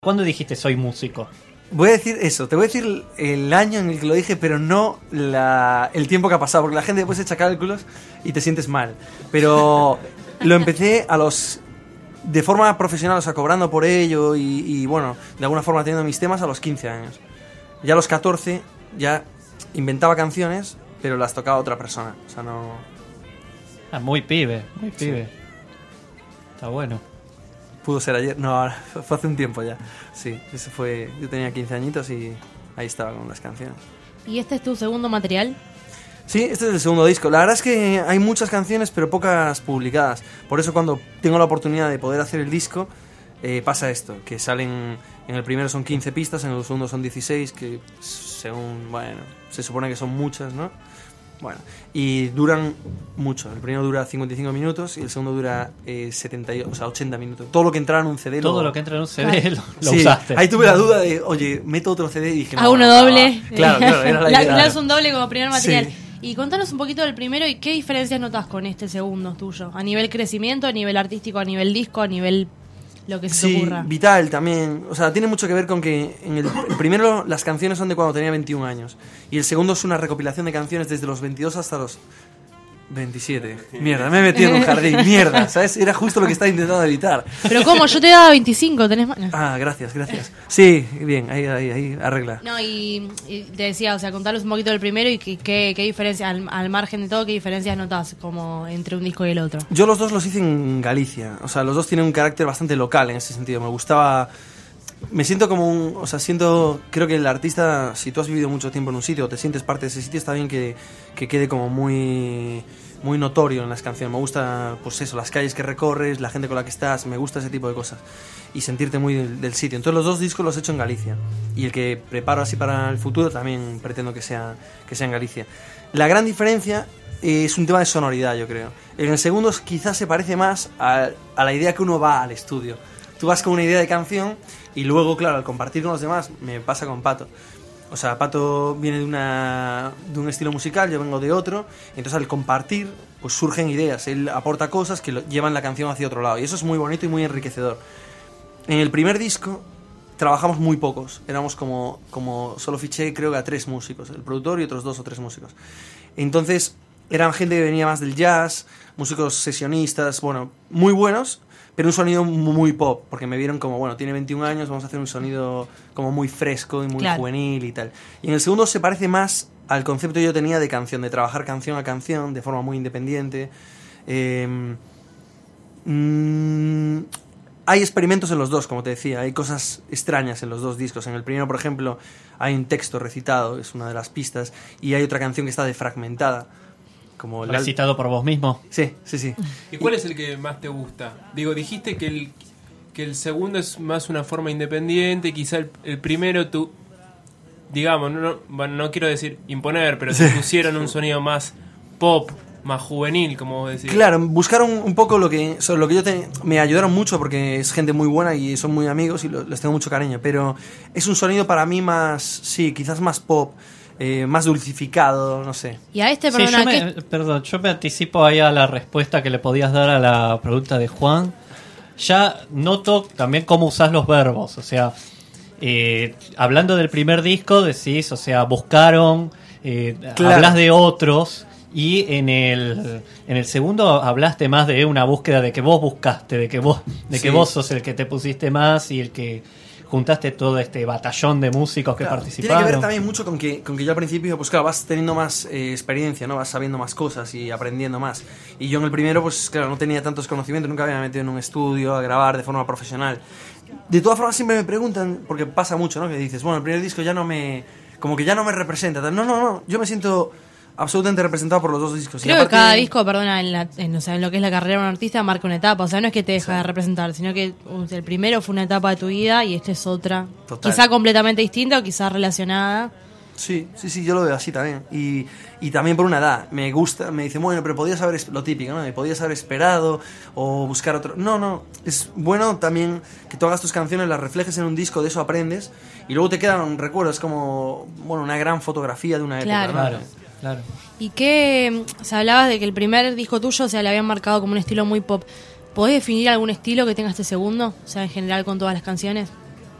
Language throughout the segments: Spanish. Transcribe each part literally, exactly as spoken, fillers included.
¿Cuándo dijiste soy músico? Voy a decir eso, te voy a decir el año en el que lo dije, pero no la, el tiempo que ha pasado, porque la gente después echa cálculos y te sientes mal. Pero lo empecé a los de forma profesional, o sea, cobrando por ello y, y bueno, de alguna forma teniendo mis temas a los quince años. Ya a los catorce ya inventaba canciones, pero las tocaba otra persona, o sea, no... Ah, muy pibe, muy pibe. Sí. Está bueno. Pudo ser ayer, no, fue hace un tiempo ya. Sí, ese fue, yo tenía quince añitos y ahí estaba con las canciones. ¿Y este es tu segundo material? Sí, este es el segundo disco. La verdad es que hay muchas canciones, pero pocas publicadas. Por eso cuando tengo la oportunidad de poder hacer el disco, eh, pasa esto, que salen, en el primero son quince pistas, en el segundo son dieciséis, que según, bueno, se supone que son muchas, ¿no? Bueno, y duran mucho. El primero dura cincuenta y cinco minutos y el segundo dura eh, setenta, o sea, ochenta minutos. Todo lo que entra en un C D. Todo lo, lo que entra en un C D lo, lo sí, usaste. Ahí tuve la duda de, oye, meto otro C D y dije... A no, uno no, doble. no, claro, claro, era la La, idea. lanzo un doble como primer material. Sí. Y contanos un poquito del primero y qué diferencias notas con este segundo tuyo. A nivel crecimiento, a nivel artístico, a nivel disco, a nivel lo que se Sí, te ocurra. vital también. O sea, tiene mucho que ver con que en el, el primero las canciones son de cuando tenía veintiún años. Y el segundo es una recopilación de canciones desde los veintidós hasta los veintisiete. Mierda, me he metido en un jardín. Mierda, ¿sabes? Era justo lo que estaba intentando evitar. Pero ¿cómo? Yo te daba veinticinco, tenés más. Ah, gracias, gracias. Sí, bien, ahí, ahí, ahí, arregla. No, y, y te decía, o sea, contanos un poquito del primero y qué, qué, qué diferencias, al, al margen de todo, qué diferencias notas como entre un disco y el otro. Yo los dos los hice en Galicia. O sea, los dos tienen un carácter bastante local en ese sentido. Me gustaba... Me siento como un... O sea, siento... Creo que el artista, si tú has vivido mucho tiempo en un sitio o te sientes parte de ese sitio, está bien que, que quede como muy... muy notorio en las canciones. Me gusta, pues eso, las calles que recorres, la gente con la que estás, me gusta ese tipo de cosas. Y sentirte muy del, del sitio. Entonces los dos discos los he hecho en Galicia. Y el que preparo así para el futuro también pretendo que sea, que sea en Galicia. La gran diferencia es un tema de sonoridad, yo creo. En el segundo quizás se parece más a, a la idea que uno va al estudio. Tú vas con una idea de canción y luego, claro, al compartir con los demás, me pasa con Pato. O sea, Pato viene de, una, de un estilo musical, yo vengo de otro, y entonces al compartir, pues surgen ideas. Él aporta cosas que lo, llevan la canción hacia otro lado, y eso es muy bonito y muy enriquecedor. En el primer disco trabajamos muy pocos, éramos como, como solo fiché creo que a tres músicos, el productor y otros dos o tres músicos. Entonces eran gente que venía más del jazz, músicos sesionistas, bueno, muy buenos, pero un sonido muy pop, porque me vieron como, bueno, tiene veintiún años, vamos a hacer un sonido como muy fresco y muy claro. juvenil y tal. Y en el segundo se parece más al concepto que yo tenía de canción, de trabajar canción a canción, de forma muy independiente. Eh, mmm, hay experimentos en los dos, como te decía, hay cosas extrañas en los dos discos. En el primero, por ejemplo, hay un texto recitado, es una de las pistas, y hay otra canción que está defragmentada. Como ¿Recitado por vos mismo? Sí, sí, sí. ¿Y cuál es el que más te gusta? Digo, dijiste que el, que el segundo es más una forma independiente, quizá el, el primero tú, digamos, no, bueno, no quiero decir imponer, pero sí. te pusieron un sonido más pop, más juvenil, como vos decís. Claro, buscaron un poco lo que, sobre lo que yo te, me ayudaron mucho porque es gente muy buena y son muy amigos y lo, les tengo mucho cariño, pero es un sonido para mí más, sí, quizás más pop. Eh, más dulcificado, no sé. Y a este, Sí, perdona, yo me, ¿qué? perdón, yo me anticipo ahí a la respuesta que le podías dar a la pregunta de Juan. Ya noto también cómo usás los verbos, o sea, eh, hablando del primer disco decís, o sea, buscaron, eh, claro. hablas de otros, y en el en el segundo hablaste más de una búsqueda de que vos buscaste, de que vos de sí. que vos sos el que te pusiste más y el que juntaste todo este batallón de músicos que claro, participaron. Tiene que ver también mucho con que, con que yo al principio, pues claro, vas teniendo más eh, experiencia, ¿no? Vas sabiendo más cosas y aprendiendo más. Y yo en el primero, pues claro, no tenía tantos conocimientos, nunca había metido en un estudio a grabar de forma profesional. De todas formas siempre me preguntan, porque pasa mucho, ¿no? Que dices, bueno, el primer disco ya no me... como que ya no me representa. No, no, no, yo me siento absolutamente representado por los dos discos. Creo y aparte, que cada disco, perdona, en, la, en, o sea, en lo que es la carrera de un artista marca una etapa. O sea, no es que te deja sí. de representar, sino que uh, el primero fue una etapa de tu vida y este es otra. Total. Quizá completamente distinta o quizá relacionada. Sí, sí, sí, yo lo veo así también. Y, y también por una edad. Me gusta, me dice, bueno, pero podías haber, lo típico, ¿no? Me podías haber esperado o buscar otro... No, no, es bueno también que tú hagas tus canciones, las reflejes en un disco, de eso aprendes y luego te quedan recuerdos como, bueno, una gran fotografía de una claro. época, ¿no? Claro. Claro. Y que, o sea, hablabas de que el primer disco tuyo, o sea, le habían marcado como un estilo muy pop. ¿Podés definir algún estilo que tenga este segundo? O sea, en general con todas las canciones.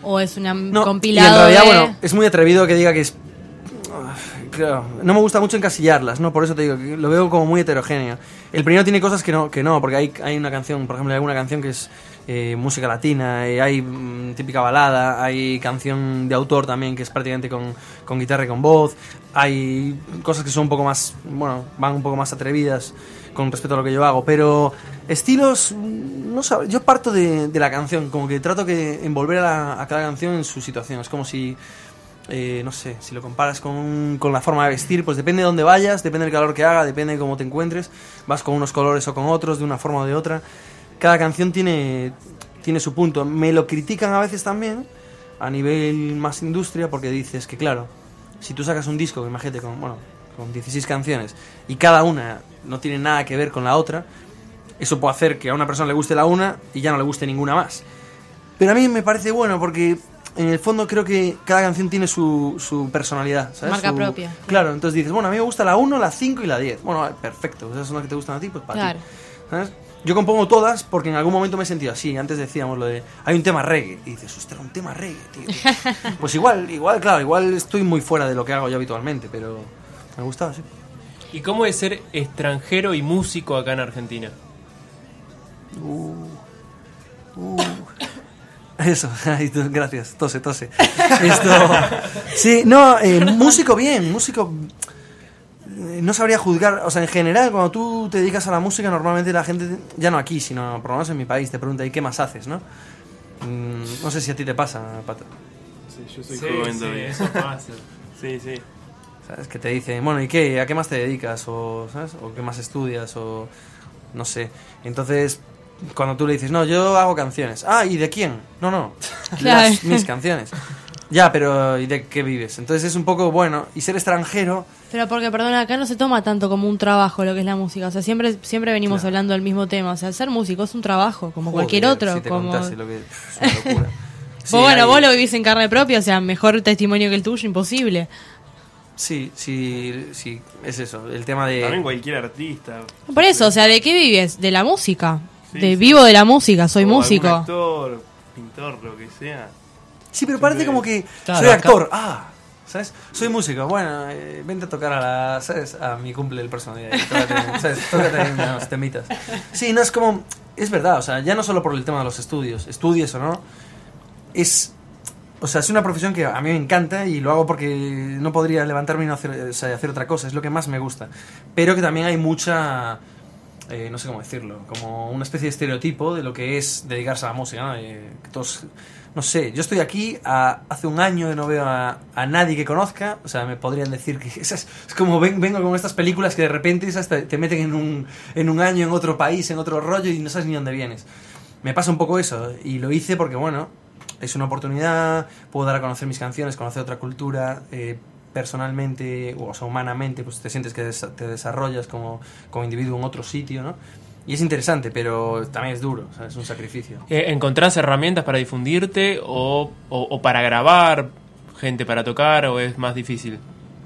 ¿O es una no, compilado y en realidad, de... bueno, es muy atrevido que diga que es... Claro, no me gusta mucho encasillarlas, ¿no? Por eso te digo, que lo veo como muy heterogéneo. El primero tiene cosas que no, que no porque hay, hay una canción, por ejemplo, hay alguna canción que es eh, música latina, eh, hay mm, típica balada, hay canción de autor también que es prácticamente con, con guitarra y con voz, hay cosas que son un poco más, bueno, van un poco más atrevidas con respecto a lo que yo hago, pero estilos, no sé, yo parto de, de la canción, como que trato que envolver a, la, a cada canción en su situación, es como si... Eh, no sé, si lo comparas con, con la forma de vestir, pues depende de dónde vayas, depende del calor que haga, depende de cómo te encuentres, vas con unos colores o con otros, de una forma o de otra. Cada canción tiene, tiene su punto. Me lo critican a veces también, a nivel más industria, porque dices que claro, si tú sacas un disco, imagínate, con, bueno, con dieciséis canciones, y cada una no tiene nada que ver con la otra, eso puede hacer que a una persona le guste la una y ya no le guste ninguna más. Pero a mí me parece bueno porque... En el fondo creo que cada canción tiene su, su personalidad, ¿sabes? Marca su, propia. Claro, entonces dices, bueno, a mí me gusta la uno, la cinco y la diez. Bueno, perfecto, esas son las que te gustan a ti, pues para claro. ti. ¿Sabes? Yo compongo todas porque en algún momento me he sentido así. Antes decíamos lo de, hay un tema reggae. Y dices, ostras, un tema reggae, tío. tío. Pues igual, igual, claro, igual estoy muy fuera de lo que hago yo habitualmente, pero me gustaba, sí. ¿Y cómo es ser extranjero y músico acá en Argentina? Uh, uh. Eso, gracias, tose, tose. Esto, sí, no, eh, músico bien, músico, eh, no sabría juzgar, o sea, en general, cuando tú te dedicas a la música, normalmente la gente, ya no aquí, sino por lo menos en mi país, te pregunta, ¿y qué más haces, no? Mm, no sé si a ti te pasa, Pato. Sí, yo soy Sí, joven sí, todavía. eso pasa. Sí, sí. ¿Sabes? Que te dicen, bueno, ¿y qué? ¿A qué más te dedicas? O, ¿sabes? ¿O qué más estudias? O, no sé. Entonces... Cuando tú le dices, no, yo hago canciones. Ah, ¿y de quién? No, no, Claro. las, mis canciones. Ya, pero ¿y de qué vives? Entonces es un poco, bueno, y ser extranjero... Pero porque, perdona, acá no se toma tanto como un trabajo lo que es la música. O sea, siempre siempre venimos Claro. hablando del mismo tema. O sea, ser músico es un trabajo, como Joder, cualquier otro. Si te como... contase lo que... Es una locura. Sí, Vos, bueno, hay- vos lo vivís en carne propia, o sea, mejor testimonio que el tuyo, imposible. Sí, sí, sí, es eso, el tema de... También cualquier artista. Por eso, o sea, ¿de qué vives? De la música. Sí, de sí. vivo de la música, soy O músico. algún actor, pintor, lo que sea. Sí, pero parece como que Claro, soy acá- actor. Ah, ¿sabes? Soy músico. Bueno, eh, vente a tocar a la, ¿sabes? A mi cumple el próximo día. Tócate, ¿sabes? Tócate unos temitas. Sí, no es como... Es verdad, o sea, ya no solo por el tema de los estudios, estudies o no, es... O sea, es una profesión que a mí me encanta y lo hago porque no podría levantarme y no hacer, o sea, hacer otra cosa, es lo que más me gusta. Pero que también hay mucha... Eh, no sé cómo decirlo, como una especie de estereotipo de lo que es dedicarse a la música, ¿no? Eh, que todos, no sé, yo estoy aquí a, hace un año y no veo a, a nadie que conozca, o sea, me podrían decir que es, es como ven, vengo con estas películas que de repente esas te, te meten en un, en un año en otro país, en otro rollo y no sabes ni dónde vienes. Me pasa un poco eso y lo hice porque, bueno, es una oportunidad, puedo dar a conocer mis canciones, conocer otra cultura, eh, personalmente, o sea, humanamente, pues te sientes que des- te desarrollas como, como individuo en otro sitio, ¿no? Y es interesante, pero también es duro, o sea, es un sacrificio. Eh, ¿Encontrás herramientas para difundirte o, o, o para grabar, gente para tocar, o es más difícil?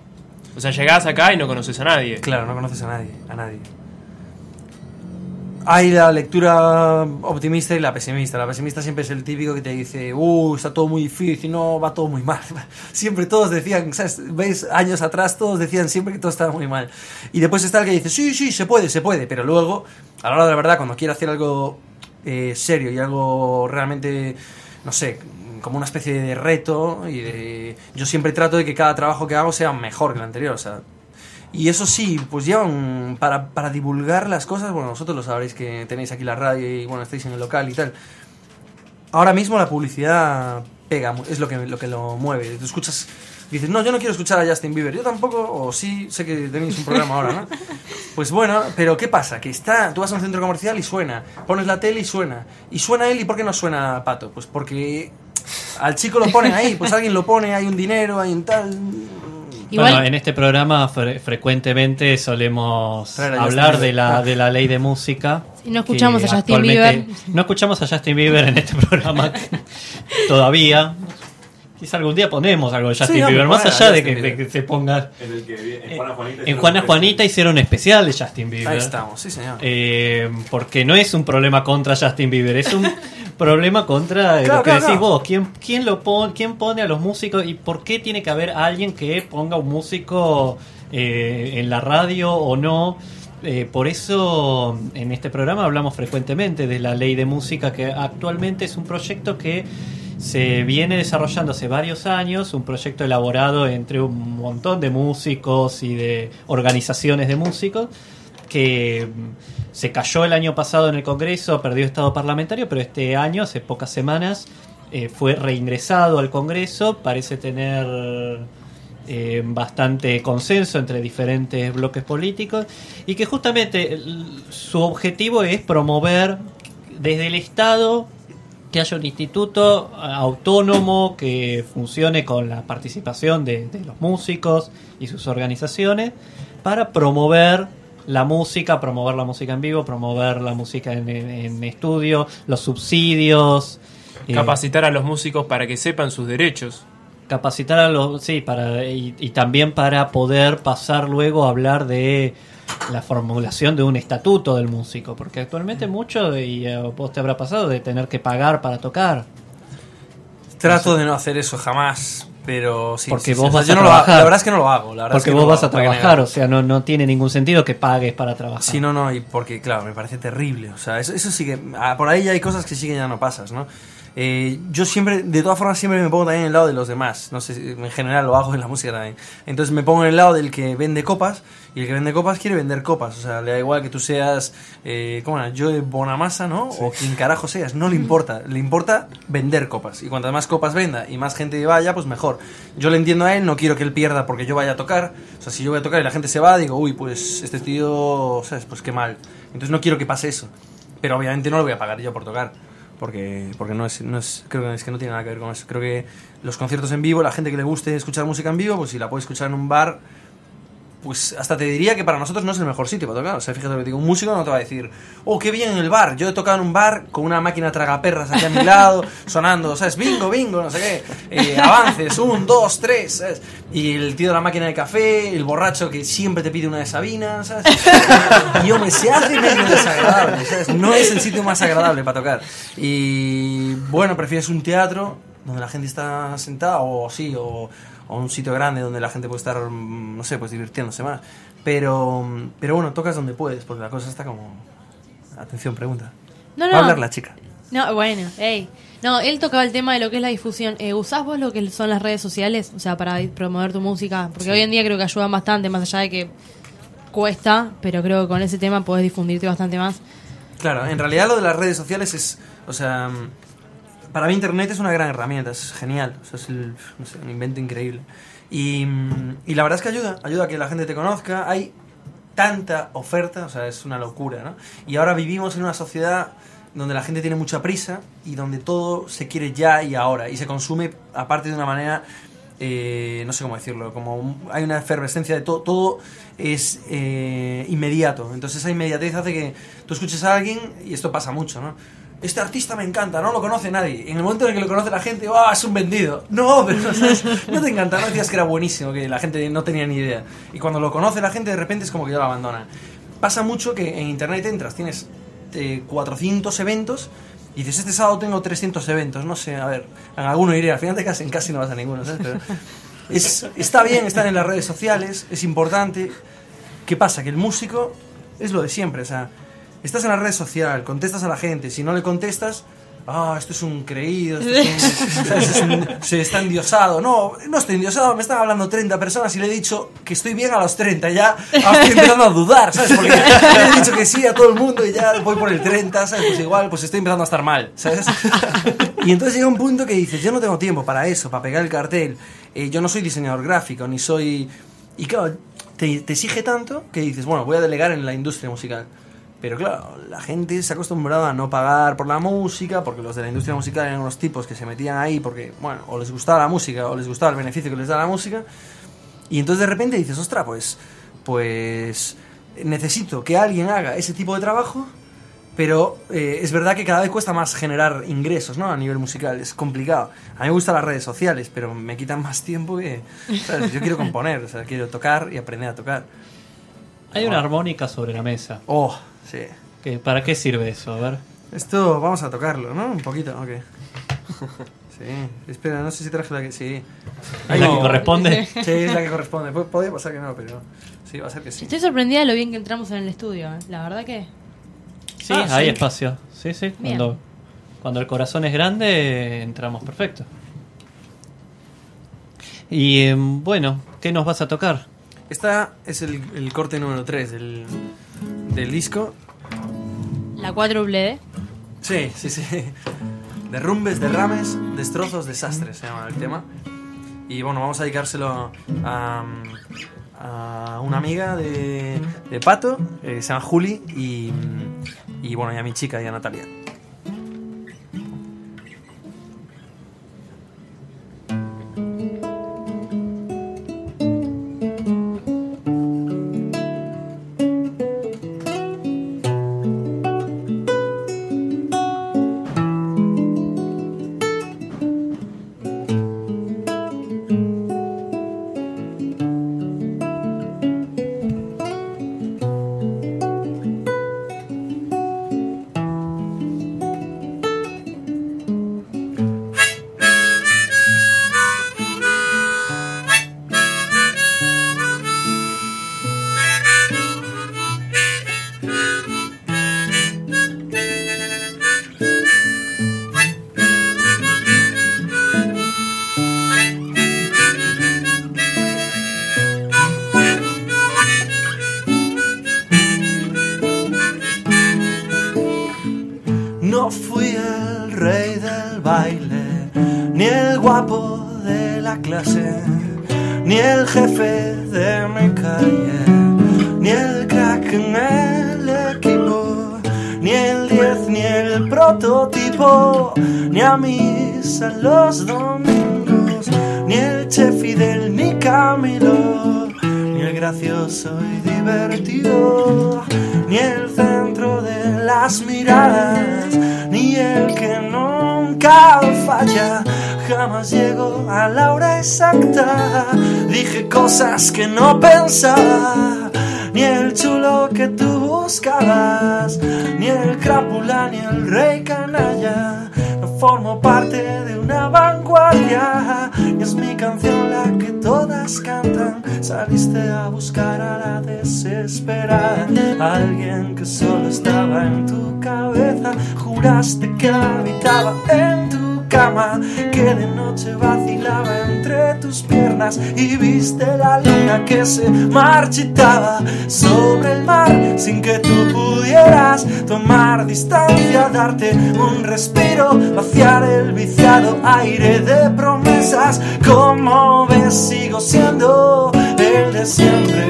O sea, llegás acá y no conoces a nadie. Claro, no conoces a nadie, a nadie. Hay la lectura optimista y la pesimista. La pesimista siempre es el típico que te dice, uh, está todo muy difícil, no, va todo muy mal. Siempre todos decían, ¿sabes? ¿Veis? Años atrás todos decían siempre que todo estaba muy mal. Y después está el que dice, sí, sí, se puede, se puede. Pero luego, a la hora de la verdad, cuando quiere hacer algo eh, serio y algo realmente, no sé, como una especie de reto, y de, yo siempre trato de que cada trabajo que hago sea mejor que el anterior, o sea... Y eso sí, pues llevan para, para divulgar las cosas, bueno, vosotros lo sabréis que tenéis aquí la radio y bueno, estáis en el local y tal. Ahora mismo la publicidad pega, es lo que lo, que lo mueve. Tú escuchas, dices, no, yo no quiero escuchar a Justin Bieber, yo tampoco, o sí, sé que tenéis un programa ahora, ¿no? Pues bueno, pero ¿qué pasa? Que está, tú vas a un centro comercial y suena, pones la tele y suena, y suena él, ¿y por qué no suena Pato? Pues porque al chico lo ponen ahí, pues alguien lo pone, hay un dinero, hay un tal... Igual, Bueno, en este programa fre- frecuentemente solemos Traer a hablar Justin de Bieber. la, de la ley de música. Y no escuchamos que a Justin actualmente- Bieber. No escuchamos a Justin Bieber en este programa todavía. Quizá algún día ponemos algo de Justin Sí, no, Bieber, pero más bueno, allá de Justin que, Bieber. de que se ponga... En el que vi- en Juana Juanita. En Juana Juanita hicieron un especial de Justin Bieber. Ahí estamos, sí señor. Eh, porque no es un problema contra Justin Bieber, es un problema contra Claro, lo que claro, decís claro. vos. ¿Quién, quién, lo pone, ¿Quién pone a los músicos y por qué tiene que haber alguien que ponga un músico eh, en la radio o no? Eh, por eso en este programa hablamos frecuentemente de la ley de música, que actualmente es un proyecto que se viene desarrollando hace varios años, un proyecto elaborado entre un montón de músicos y de organizaciones de músicos, que se cayó el año pasado en el Congreso, perdió estado parlamentario, pero este año, hace pocas semanas, eh, fue reingresado al Congreso. Parece tener eh, bastante consenso entre diferentes bloques políticos, y que justamente el- su objetivo es promover desde el Estado que haya un instituto autónomo que funcione con la participación de, de los músicos y sus organizaciones para promover la música, promover la música en vivo, promover la música en, en- en estudio, los subsidios, eh, Capacitar a los músicos para que sepan sus derechos. capacitar a los, sí, para y, y también para poder pasar luego a hablar de la formulación de un estatuto del músico, porque actualmente mucho, y a vos te habrá pasado, de tener que pagar para tocar. Trato de no hacer eso jamás, pero sí. Porque sí, vos sí, o sea, vas yo a no lo hago, trabajar. la verdad es que no lo hago. La verdad Porque es que vos no vas lo a hago, para que trabajar, negar. o sea, no, no tiene ningún sentido que pagues para trabajar. Sí, no, no, y porque, claro, me parece terrible. O sea, eso, eso sí que. ah, por ahí ya hay cosas que sí que ya no pasas, ¿no? Eh, yo siempre, de todas formas, siempre me pongo también en el lado de los demás. No sé, si- en general lo hago en la música también. Entonces me pongo en el lado del que vende copas, y el que vende copas quiere vender copas. O sea, le da igual que tú seas, eh, ¿cómo era? Joe Bonamassa, ¿no? O quien carajo seas, no le importa. Le importa vender copas. Y cuantas más copas venda y más gente vaya, pues mejor. Yo le entiendo a él, no quiero que él pierda porque yo vaya a tocar. O sea, si yo voy a tocar y la gente se va, digo, uy, pues este tío, ¿sabes? Pues qué mal. Entonces no quiero que pase eso. Pero obviamente no lo voy a pagar yo por tocar. Porque, porque no es, no es, creo que es que no tiene nada que ver con eso. Creo que los conciertos en vivo, la gente que le guste escuchar música en vivo, pues si la puede escuchar en un bar, pues hasta te diría que para nosotros no es el mejor sitio para tocar. O sea, fíjate lo que digo, un músico no te va a decir, oh, qué bien en el bar. Yo he tocado en un bar con una máquina tragaperras aquí a mi lado, sonando, ¿sabes? Bingo, bingo, no sé qué. Eh, avances, un, dos, tres, ¿sabes? Y el tío de la máquina de café, el borracho que siempre te pide una de Sabina, ¿sabes? Y hombre, se hace medio desagradable, ¿sabes? No es el sitio más agradable para tocar. Y bueno, prefieres un teatro donde la gente está sentada, o sí, o, o un sitio grande donde la gente puede estar, mm, no sé, pues divirtiéndose más. Pero, pero bueno, tocas donde puedes, porque la cosa está como... Atención, pregunta. No, no. Va a hablar la chica. No, bueno, ey. No, él tocaba el tema de lo que es la difusión. Eh, ¿Usás vos lo que son las redes sociales? O sea, para promover tu música. Porque Sí. hoy en día creo que ayudan bastante, más allá de que cuesta, pero creo que con ese tema podés difundirte bastante más. Claro, en realidad lo de las redes sociales es... O sea, mm, para mí Internet es una gran herramienta, es genial. O sea, es el, no sé, un invento increíble. Y, mm, y la verdad es que ayuda, ayuda a que la gente te conozca. Hay tanta oferta, o sea, es una locura, ¿no? Y ahora vivimos en una sociedad donde la gente tiene mucha prisa y donde todo se quiere ya y ahora. Y se consume, aparte, de una manera... Eh, no sé cómo decirlo, como un- hay una efervescencia de todo, todo es eh, inmediato. Entonces esa inmediatez hace que tú escuches a alguien, y esto pasa mucho, ¿no? Este artista me encanta, no lo conoce nadie. En el momento en el que lo conoce la gente, ¡ah, es un vendido! No, pero ¿sabes? No te encanta, no decías que era buenísimo, que la gente no tenía ni idea. Y cuando lo conoce la gente, de repente es como que ya lo abandona. Pasa mucho que en internet entras, tienes eh, cuatrocientos eventos. Y dices, este sábado tengo trescientos eventos, no sé, a ver, a alguno iré, al final de casi, casi no vas a ninguno, ¿sabes? Pero es, está bien estar en las redes sociales, es importante. ¿Qué pasa? Que el músico es lo de siempre, o sea, estás en la red social, contestas a la gente, si no le contestas, ah, esto es un creído, esto es un, ¿sabes? Es un- se está endiosado. No, no estoy endiosado, me están hablando treinta personas y le he dicho que estoy bien a los treinta, ya ahora estoy empezando a dudar, ¿sabes? Porque le he dicho que sí a todo el mundo y ya voy por el treinta, ¿sabes? Pues igual, pues estoy empezando a estar mal, ¿sabes? Y entonces llega un punto que dices, yo no tengo tiempo para eso, para pegar el cartel, eh, yo no soy diseñador gráfico, ni soy... Y claro, te, te exige tanto que dices, bueno, voy a delegar en la industria musical. Pero claro, la gente se ha acostumbrado a no pagar por la música, porque los de la industria musical eran unos tipos que se metían ahí porque, bueno, o les gustaba la música o les gustaba el beneficio que les da la música. Y entonces de repente dices, ostras, pues, pues necesito que alguien haga ese tipo de trabajo, pero eh, es verdad que cada vez cuesta más generar ingresos, ¿no? A nivel musical, es complicado. A mí me gustan las redes sociales, pero me quitan más tiempo que... ¿sabes? Yo quiero componer, o sea, quiero tocar y aprender a tocar. Hay una armónica sobre la mesa. Oh, sí. ¿Qué- ¿Para qué sirve eso? A ver. Esto vamos a tocarlo, ¿no? Un poquito, ok. Sí, espera, no sé si traje la que... Sí. ¿Es la que corresponde? Sí, es la que corresponde. Pu- Podría pasar que no, pero sí, va a ser que sí. Estoy sorprendida de lo bien que entramos en el estudio, ¿eh? La verdad que... Sí, Ah, hay sí. espacio. Sí, sí. Bien. Cuando, cuando el corazón es grande, entramos perfecto. Y eh, bueno, ¿qué nos vas a tocar? Esta es el, el corte número tres del, del disco. La cuádruple D. Sí, sí, sí. Derrumbes, derrames, destrozos, desastres se llama el tema. Y bueno, vamos a dedicárselo a, a una amiga de, de Pato, eh, se llama Juli, y, y bueno, y a mi chica, y a Natalia. No fui el rey del baile, ni el guapo de la clase, ni el jefe de mi calle, ni el crack en el equipo, ni el diez, ni el prototipo, ni a misa los domingos, ni el Che Fidel, ni Camilo, ni el gracioso y divertido, ni el centro de las miradas, ni el que nunca falla. Jamás llego a la hora exacta, dije cosas que no pensaba, ni el chulo que tú buscabas, ni el crápula, ni el rey canalla. No formo parte de una vanguardia, y es mi canción la que todas cantan. Saliste a buscar a la desesperada, alguien que solo estaba en tu cabeza. Juraste que habitaba en tu cama, que de noche vacilaba entre tus piernas, y viste la luna que se marchitaba sobre el mar sin que tú pudieras tomar distancia, darte un respiro, vaciar el viciado aire de promesas. Como ves, sigo siendo el de siempre,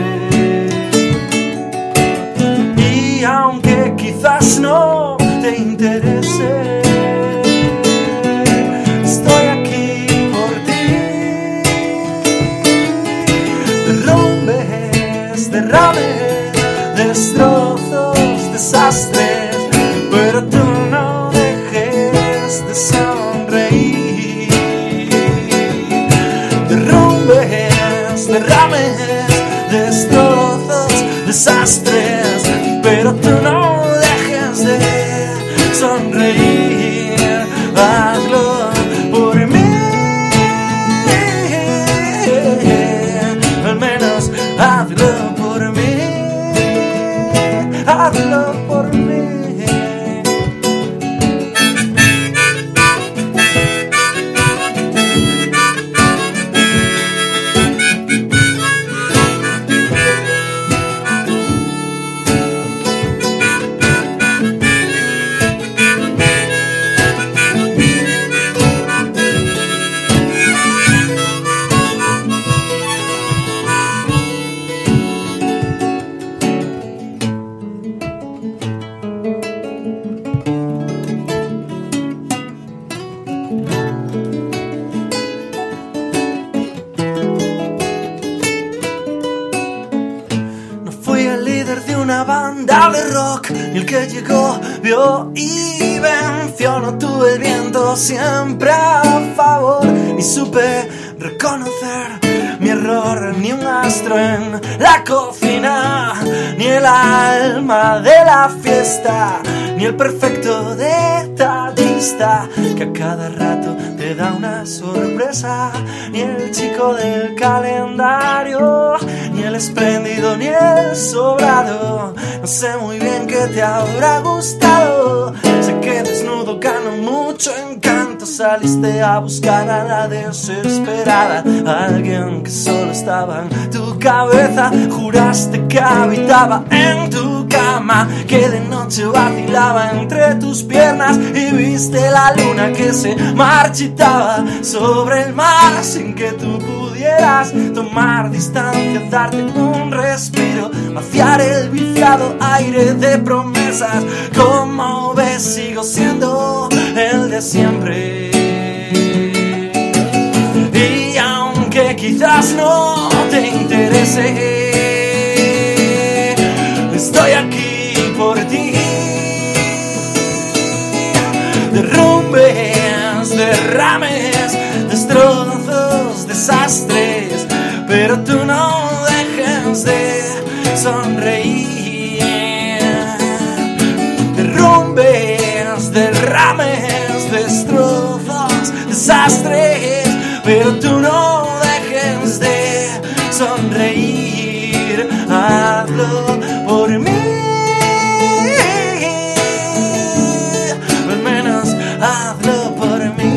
y aunque quizás no te interese, estoy aquí por ti. Derrumbes, derrames, destrozos, desastres, pero tú no dejes de sonreír. Derrumbes, derrames, destrozos, desastres, pero tú no dejes de sonreír. Hazlo por mí, al menos hazlo por mí, hazlo por mí. No fui el líder de una banda de rock, ni el que llegó, vio y vivencio no tuve el viento siempre a favor, ni supe reconocer mi error, ni un astro en la cocina, ni el alma de la fiesta, ni el perfecto detallista que a cada rato te da una sorpresa, ni el chico del calendario, ni el espléndido, ni el sobrado. No sé muy bien qué te habrá gustado, sé que desnudo gano mucho encanto, saliste a buscar a la desesperada, a alguien que solo estaba en tu cabeza, juraste que habitaba en tu cama, que de noche vacilaba entre tus piernas y viste la luna que se marchitaba sobre el mar sin que tú pudieras tomar distancia, darte un respiro, vaciar el viciado aire de promesas. Como ves, sigo siendo el de siempre, y aunque quizás no te interese, estoy aquí por ti. Derrumbes, derrames, destrozos, desastres, pero tú no dejes de sonreír. Derrumbes, derrames, destrozos, desastres, pero tú no dejes de sonreír. Hazlo por mí, al menos hazlo por mí.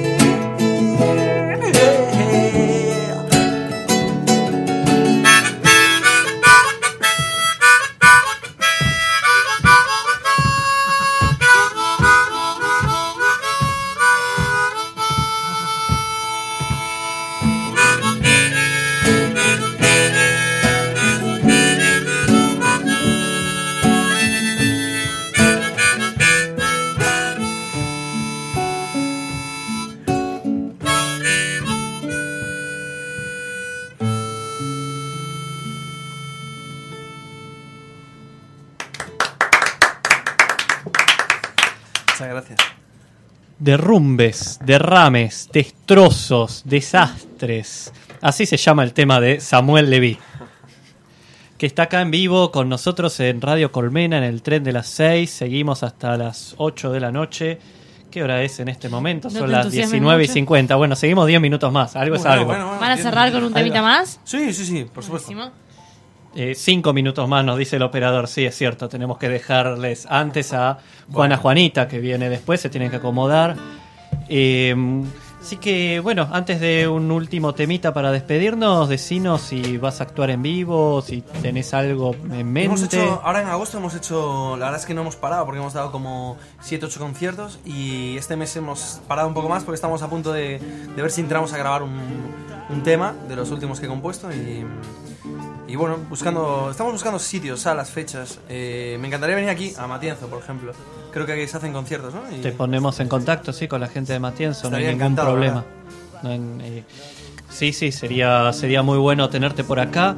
Muchas gracias. Derrumbes, derrames, destrozos, desastres. Así se llama el tema de Samuel Levy, que está acá en vivo con nosotros en Radio Colmena, en el tren de las seis. Seguimos hasta las ocho de la noche. ¿Qué hora es en este momento? No Son te las entusiasmes diecinueve y mucho. cincuenta. Bueno, seguimos diez minutos más. Algo es Bueno, algo. bueno, bueno, ¿Van a bien. cerrar con un temita más? Sí, sí, sí, por supuesto. Buenísimo. Eh, cinco minutos más nos dice el operador. Sí, es cierto. Tenemos que dejarles antes a Juana Juanita, que viene después. Se tienen que acomodar. Eh, así que, bueno, antes de un último temita para despedirnos, decinos si vas a actuar en vivo, si tenés algo en mente. Hemos hecho, ahora en agosto hemos hecho, la verdad es que no hemos parado porque hemos dado como siete ocho conciertos, y este mes hemos parado un poco más porque estamos a punto de, de ver si entramos a grabar un, un tema de los últimos que he compuesto, y, y bueno, buscando, estamos buscando sitios, salas, fechas. Eh, me encantaría venir aquí a Matienzo, por ejemplo. Creo que aquí se hacen conciertos, ¿no? Y Te ponemos en contacto, sí, con la gente de Matienzo, no hay Estaría ningún encantado, problema. No hay- eh, sí, sí, sería, sería muy bueno tenerte por acá.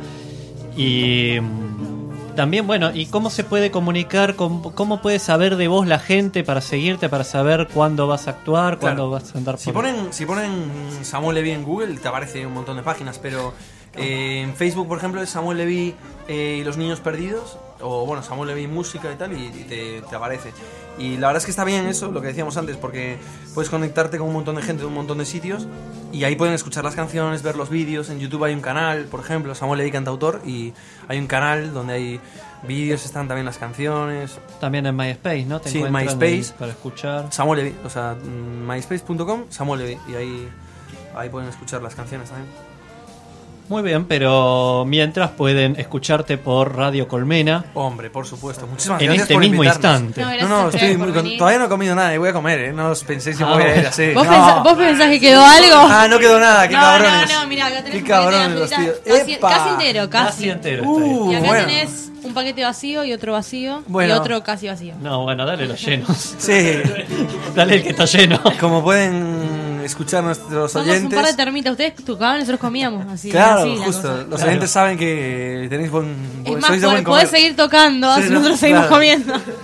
Y mm, también, bueno, ¿y cómo se puede comunicar? ¿Cómo, cómo puede saber de vos la gente para seguirte, para saber cuándo vas a actuar, cuándo Claro. vas a andar Si por ponen, si ponen Samuel Levy en Google, te aparece un montón de páginas, pero eh, en Facebook, por ejemplo, es Samuel Levy eh, y los niños perdidos, o bueno, Samuel Levy música y tal, y, y te, te aparece. Y la verdad es que está bien eso, lo que decíamos antes, porque puedes conectarte con un montón de gente de un montón de sitios, y ahí pueden escuchar las canciones, ver los vídeos. En YouTube hay un canal, por ejemplo, Samuel Levy Cantautor, y hay un canal donde hay vídeos, están también las canciones. También en MySpace, ¿no? Te Sí, encuentran MySpace. ahí para escuchar. Samuel Levy, o sea, myspace punto com, Samuel Levy, y ahí, ahí pueden escuchar las canciones también. Muy bien, pero mientras pueden escucharte por Radio Colmena Hombre, por supuesto. Muchísimas en gracias este por mismo invitarnos. instante. No, No, gracias no, a estoy ustedes muy por con- venir. todavía no he comido nada y voy a comer, ¿eh? No os penséis que Ah, voy a ir bueno. así. ¿Vos, no. pensás, ¿Vos pensás que quedó algo? Ah, no quedó nada, qué no, cabrones. no, no, mira, acá tenés Qué un paquete de cabrones los galletitas tíos. casi, ¡Epa! casi entero, casi. Casi entero. Uh, Y acá bueno. tenés un paquete vacío y otro vacío Bueno. y otro casi vacío. No, bueno, dale los llenos. Sí, Dale el que está lleno. como pueden escuchar nuestros Somos oyentes. un par de termitas, ustedes tocaban y nosotros comíamos. Así, Claro, así la justo. cosa. Los Claro. oyentes saben que tenéis buen, Es buen más, sois de buen podés comer. seguir tocando, Sí, así no, nosotros seguimos claro. comiendo.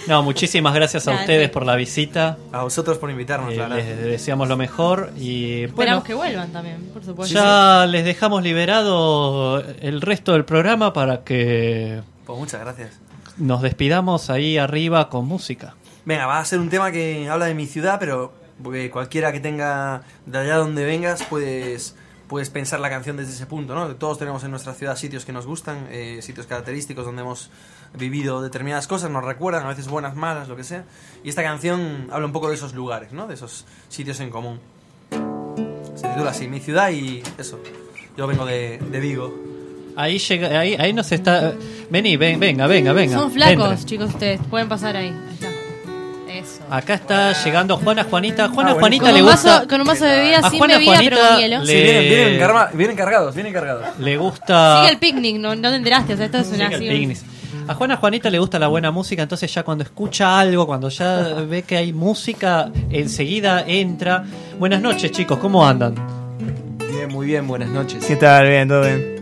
No, muchísimas gracias a Gracias. ustedes por la visita. A vosotros por invitarnos, Eh, la verdad. les deseamos lo mejor y Esperamos bueno, que vuelvan también, por supuesto. ya les dejamos liberado el resto del programa para que Pues muchas gracias. nos despidamos ahí arriba con música. Venga, va a ser un tema que habla de mi ciudad, pero porque cualquiera que tenga de allá donde vengas, puedes, puedes pensar la canción desde ese punto, ¿no? Todos tenemos en nuestra ciudad sitios que nos gustan, eh, sitios característicos donde hemos vivido determinadas cosas, nos recuerdan, a veces buenas, malas, lo que sea. Y esta canción habla un poco de esos lugares, ¿no? De esos sitios en común. Se titula así, Mi ciudad, y eso. Yo vengo de, de Vigo. Ahí llega, ahí, ahí nos está. Vení, ven, venga, venga, venga. Son flacos, Entren. chicos, ustedes. Pueden pasar ahí. Ahí está. Eso. Acá está llegando Juana Juanita. Juana Ah, bueno. Juanita Con le un, gusta. vaso, con un vaso de bebida A sin Juana bebida, Juanita pero con hielo. le- Sí, vienen, vienen, carga- vienen cargados, vienen cargados. Le gusta. Sigue el picnic, no, no te enteraste. O sea, esto es una Sigue el así- picnic. A Juana Juanita le gusta la buena música, entonces ya cuando escucha algo, cuando ya ve que hay música, enseguida entra. Buenas noches, chicos, ¿cómo andan? Bien, muy bien, buenas noches. ¿Qué tal? Bien, todo bien.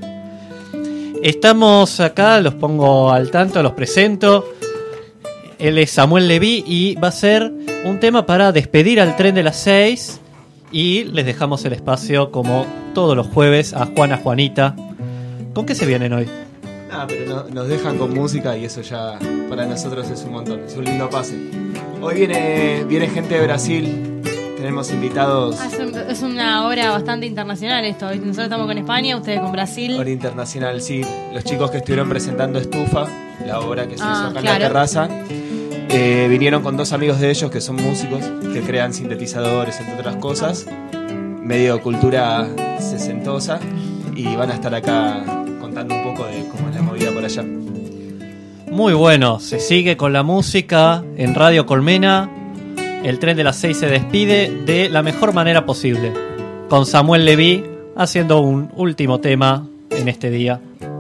Estamos acá, los pongo al tanto, los presento. Él es Samuel Leví y va a ser un tema para despedir al tren de las seis. Y les dejamos el espacio, como todos los jueves, a Juana Juanita. ¿Con qué se vienen hoy? Ah, pero no- nos dejan con música y eso ya para nosotros es un montón, es un lindo pase. Hoy viene, viene gente de Brasil, tenemos invitados Ah, es, un- es una obra bastante internacional esto. Nosotros estamos con España, ustedes con Brasil. hora internacional, sí, los chicos que estuvieron presentando Estufa, la obra que se Ah, hizo acá en claro. la terraza, eh, vinieron con dos amigos de ellos que son músicos, que crean sintetizadores, entre otras cosas, medio cultura sesentosa, y van a estar acá contando un poco de cómo es la movida por allá. Muy bueno, se sigue con la música en Radio Colmena. El tren de las seis se despide de la mejor manera posible, con Samuel Leví haciendo un último tema en este día.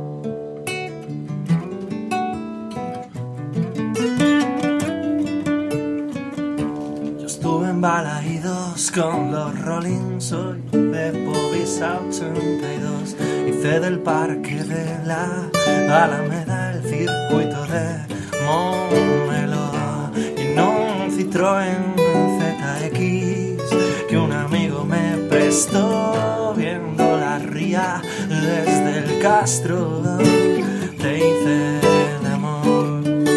Yo estuve en Balaídos con los Rolling, soy de Povisa ochenta y dos. Hice del parque de la Alameda el circuito de Montmeló. Y no un Citroën Z X que un amigo me prestó. Viendo la ría desde el Castro, te hice el amor.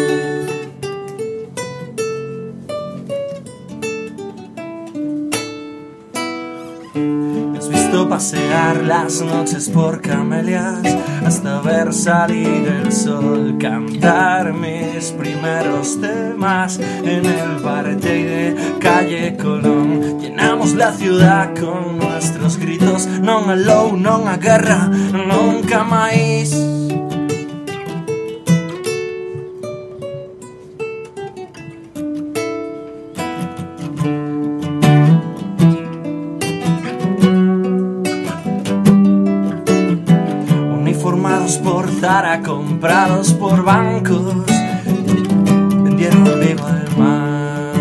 Me has visto pasear las noches por Camelias hasta ver salir el sol, cantar mis primeros temas en el Bartey de Calle Colón. Llenamos la ciudad con nuestros gritos, non a low, non a guerra, nunca máis. Uniformados por Zara, comprados por bancos, vendieron Vigo al mar,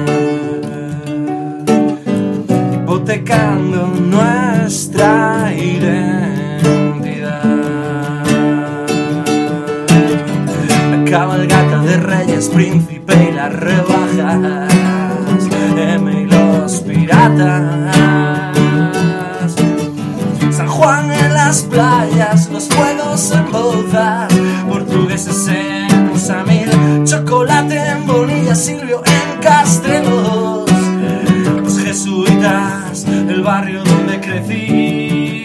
hipotecando nuestra identidad. La cabalgata de Reyes, Príncipe y las rebajas, M y los piratas, San Juan en las playas, los fuegos en Bouzas, portugueses en Samil, chocolate en Bonilla, Silvio en Castrelos, los jesuitas, el barrio donde crecí.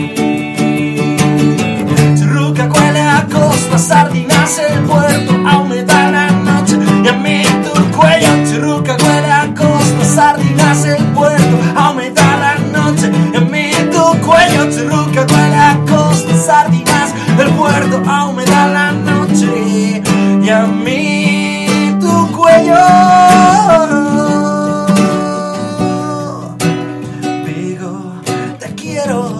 Churruca huele a costa, sardinas el puerto, a humedad la noche y a mí tu cuello. Churruca huele a costa, sardinas el puerto, a humedad la noche y a mí tu cuello. Churruca huele a costa, sardinas el puerto, a humedad la noche y a mí tu cuello. Vigo, te quiero.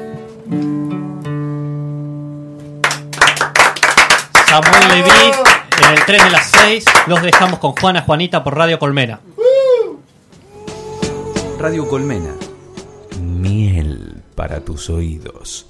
Samuel Leví En el tren de las seis los dejamos con Juana Juanita por Radio Colmena. Radio Colmena. Miel para tus oídos.